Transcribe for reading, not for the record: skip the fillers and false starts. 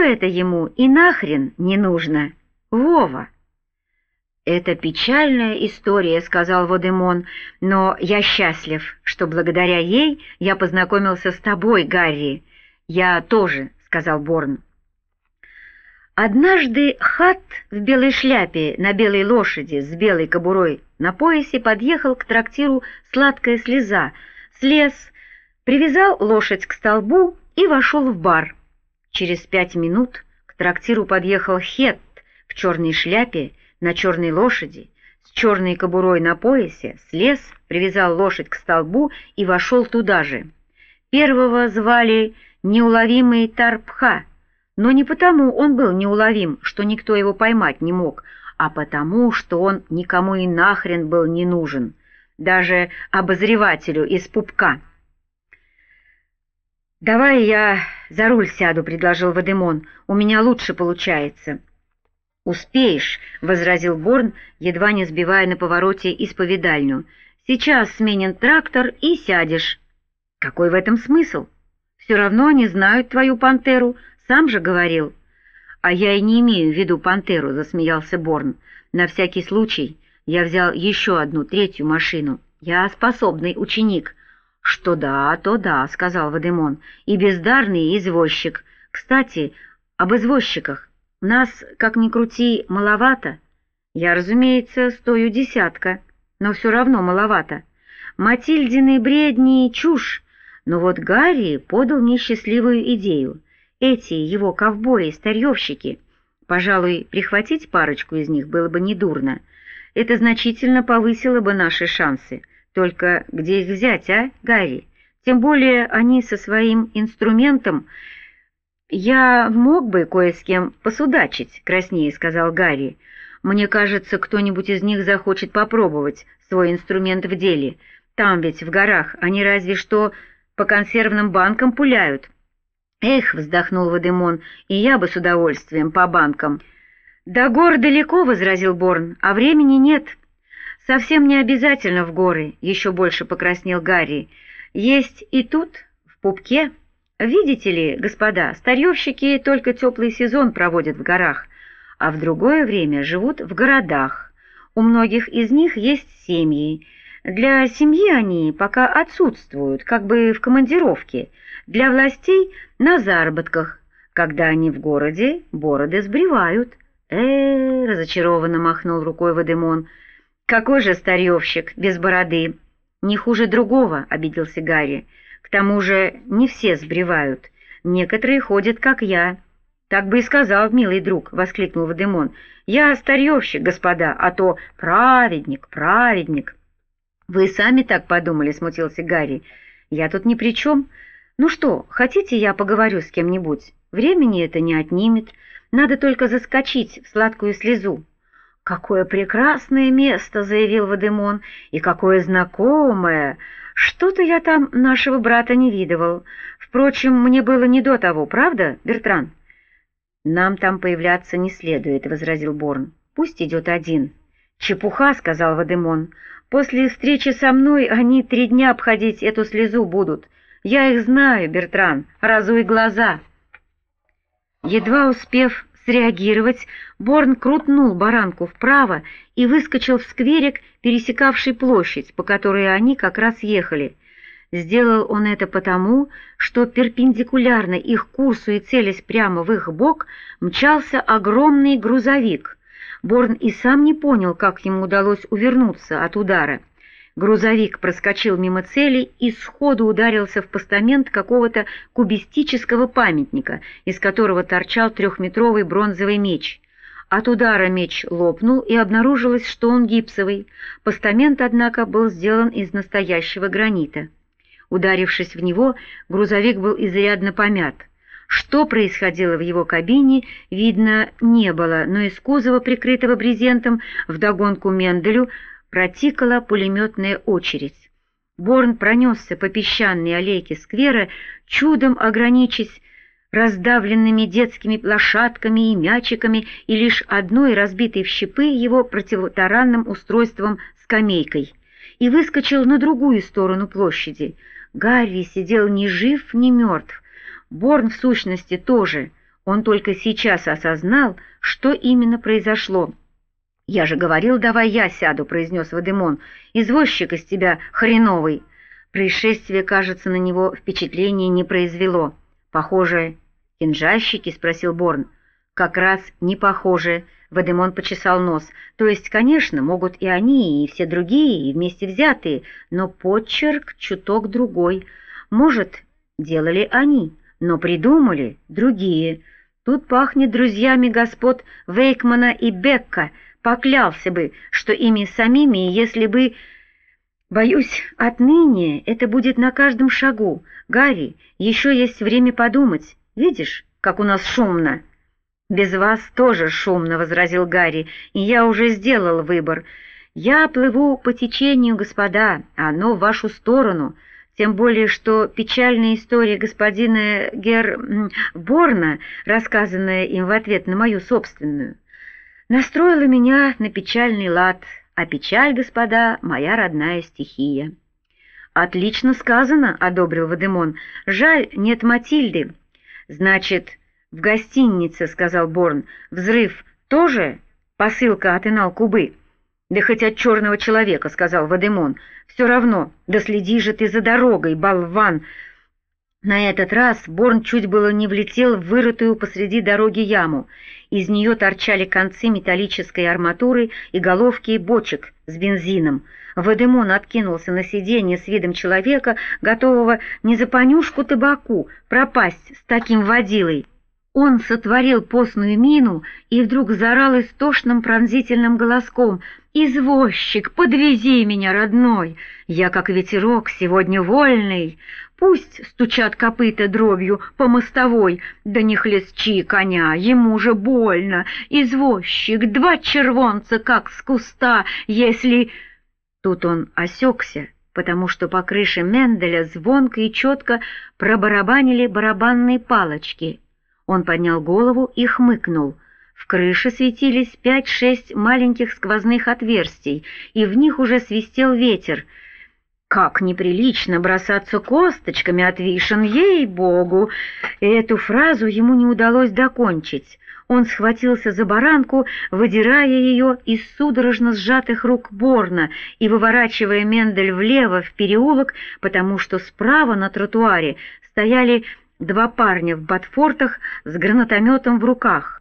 это ему и нахрен не нужно, Вова». «Это печальная история», — сказал Водемон, — «но я счастлив, что благодаря ей я познакомился с тобой, Гарри». «Я тоже», — сказал Борн. Однажды Хат в белой шляпе на белой лошади с белой кобурой на поясе подъехал к трактиру «Сладкая слеза», слез, привязал лошадь к столбу и вошел в бар. Через 5 минут к трактиру подъехал Хет в черной шляпе, на черной лошади, с черной кобурой на поясе, слез, привязал лошадь к столбу и вошел туда же. Первого звали Неуловимый Тарпха, но не потому он был неуловим, что никто его поймать не мог, а потому, что он никому и нахрен был не нужен, даже обозревателю из пупка. «Давай я за руль сяду», — предложил Водемон, — «у меня лучше получается». «Успеешь», — возразил Борн, едва не сбивая на повороте исповедальню. «Сейчас сменен трактор и сядешь». «Какой в этом смысл? Все равно они знают твою пантеру, сам же говорил». «А я и не имею в виду пантеру», — засмеялся Борн. «На всякий случай я взял еще одну, третью машину. Я способный ученик». «Что да, то да», — сказал Водемон, — «и бездарный извозчик. Кстати, об извозчиках. Нас, как ни крути, маловато. Я, разумеется, стою десятка, но все равно маловато. Матильдины бредни — чушь, но вот Гарри подал мне счастливую идею. Эти его ковбои-старьевщики, пожалуй, прихватить парочку из них было бы недурно. Это значительно повысило бы наши шансы. Только где их взять, а, Гарри? Тем более они со своим инструментом... «Я мог бы кое с кем посудачить», — краснее сказал Гарри. «Мне кажется, кто-нибудь из них захочет попробовать свой инструмент в деле. Там ведь, в горах, они разве что по консервным банкам пуляют». «Эх», — вздохнул Водемон, — «и я бы с удовольствием по банкам». «До гор далеко», — возразил Борн, — «а времени нет». «Совсем не обязательно в горы», — еще больше покраснел Гарри. «Есть и тут, в пупке». «Видите ли, господа, старьевщики только теплый сезон проводят в горах, а в другое время живут в городах. У многих из них есть семьи. Для семьи они пока отсутствуют, как бы в командировке, для властей на заработках. Когда они в городе, бороды сбривают». Разочарованно махнул рукой Водемон. «Какой же старьевщик без бороды?» «Не хуже другого», — обиделся Гарри. «К тому же не все сбривают. Некоторые ходят, как я». «Так бы и сказал, милый друг», — воскликнул Водемон. «Я старьевщик, господа, а то праведник, праведник». «Вы сами так подумали», — смутился Гарри. «Я тут ни при чем. Ну что, хотите, я поговорю с кем-нибудь? Времени это не отнимет. Надо только заскочить в сладкую слезу». «Какое прекрасное место», — заявил Водемон, — «и какое знакомое. Что-то я там нашего брата не видывал. Впрочем, мне было не до того, правда, Бертран?» «Нам там появляться не следует», — возразил Борн. «Пусть идет один». «Чепуха», — сказал Водемон. «После встречи со мной они 3 дня обходить эту слезу будут. Я их знаю, Бертран, разуй глаза». Едва успев среагировать, Борн крутнул баранку вправо и выскочил в скверик, пересекавший площадь, по которой они как раз ехали. Сделал он это потому, что перпендикулярно их курсу и целясь прямо в их бок, мчался огромный грузовик. Борн и сам не понял, как ему удалось увернуться от удара. Грузовик проскочил мимо цели и сходу ударился в постамент какого-то кубистического памятника, из которого торчал 3-метровый бронзовый меч. От удара меч лопнул, и обнаружилось, что он гипсовый. Постамент, однако, был сделан из настоящего гранита. Ударившись в него, грузовик был изрядно помят. Что происходило в его кабине, видно не было, но из кузова, прикрытого брезентом, вдогонку Менделю протикала пулеметная очередь. Борн пронесся по песчаной аллейке сквера, чудом ограничившись раздавленными детскими лошадками и мячиками и лишь одной разбитой в щепы его противотаранным устройством скамейкой, и выскочил на другую сторону площади. Гарри сидел ни жив, ни мертв. Борн, в сущности, тоже. Он только сейчас осознал, что именно произошло. «Я же говорил, давай я сяду», — произнес Вадимон. «Извозчик из тебя хреновый». Происшествие, кажется, на него впечатления не произвело. «Похоже, кинжальщики?» — спросил Борн. «Как раз не похоже», — Вадимон почесал нос. «То есть, конечно, могут и они, и все другие, и вместе взятые, но почерк чуток другой. Может, делали они, но придумали другие. Тут пахнет друзьями господ Вейкмана и Бекка. Поклялся бы, что ими самими, если бы... Боюсь, отныне это будет на каждом шагу. Гарри, еще есть время подумать. Видишь, как у нас шумно?» «Без вас тоже шумно», — возразил Гарри, — «и я уже сделал выбор. Я плыву по течению, господа, а оно в вашу сторону. Тем более, что печальная история господина Борна, рассказанная им в ответ на мою собственную, настроила меня на печальный лад, а печаль, господа, моя родная стихия». «Отлично сказано», — одобрил Вадимон. «Жаль, нет Матильды». «Значит, в гостинице», — сказал Борн. «Взрыв тоже посылка от Инал-Кубы?» «Да хоть от черного человека», — сказал Вадимон. «Все равно, да следи же ты за дорогой, болван!» На этот раз Борн чуть было не влетел в вырытую посреди дороги яму. Из нее торчали концы металлической арматуры и головки бочек с бензином. Вадимон откинулся на сиденье с видом человека, готового не за понюшку табаку пропасть с таким водилой. Он сотворил постную мину и вдруг заорал истошным пронзительным голоском: «Извозчик, подвези меня, родной! Я, как ветерок, сегодня вольный. Пусть стучат копыта дробью по мостовой, да не хлестчи коня, ему же больно. Извозчик, 2 червонца, как с куста, если...» Тут он осекся, потому что по крыше Менделя звонко и четко пробарабанили барабанные палочки. Он поднял голову и хмыкнул. В крыше светились 5-6 маленьких сквозных отверстий, и в них уже свистел ветер. «Как неприлично бросаться косточками от вишен, ей-богу!» Эту фразу ему не удалось докончить. Он схватился за баранку, выдирая ее из судорожно сжатых рук Борна и выворачивая Мендель влево в переулок, потому что справа на тротуаре стояли 2 парня в ботфортах с гранатометом в руках.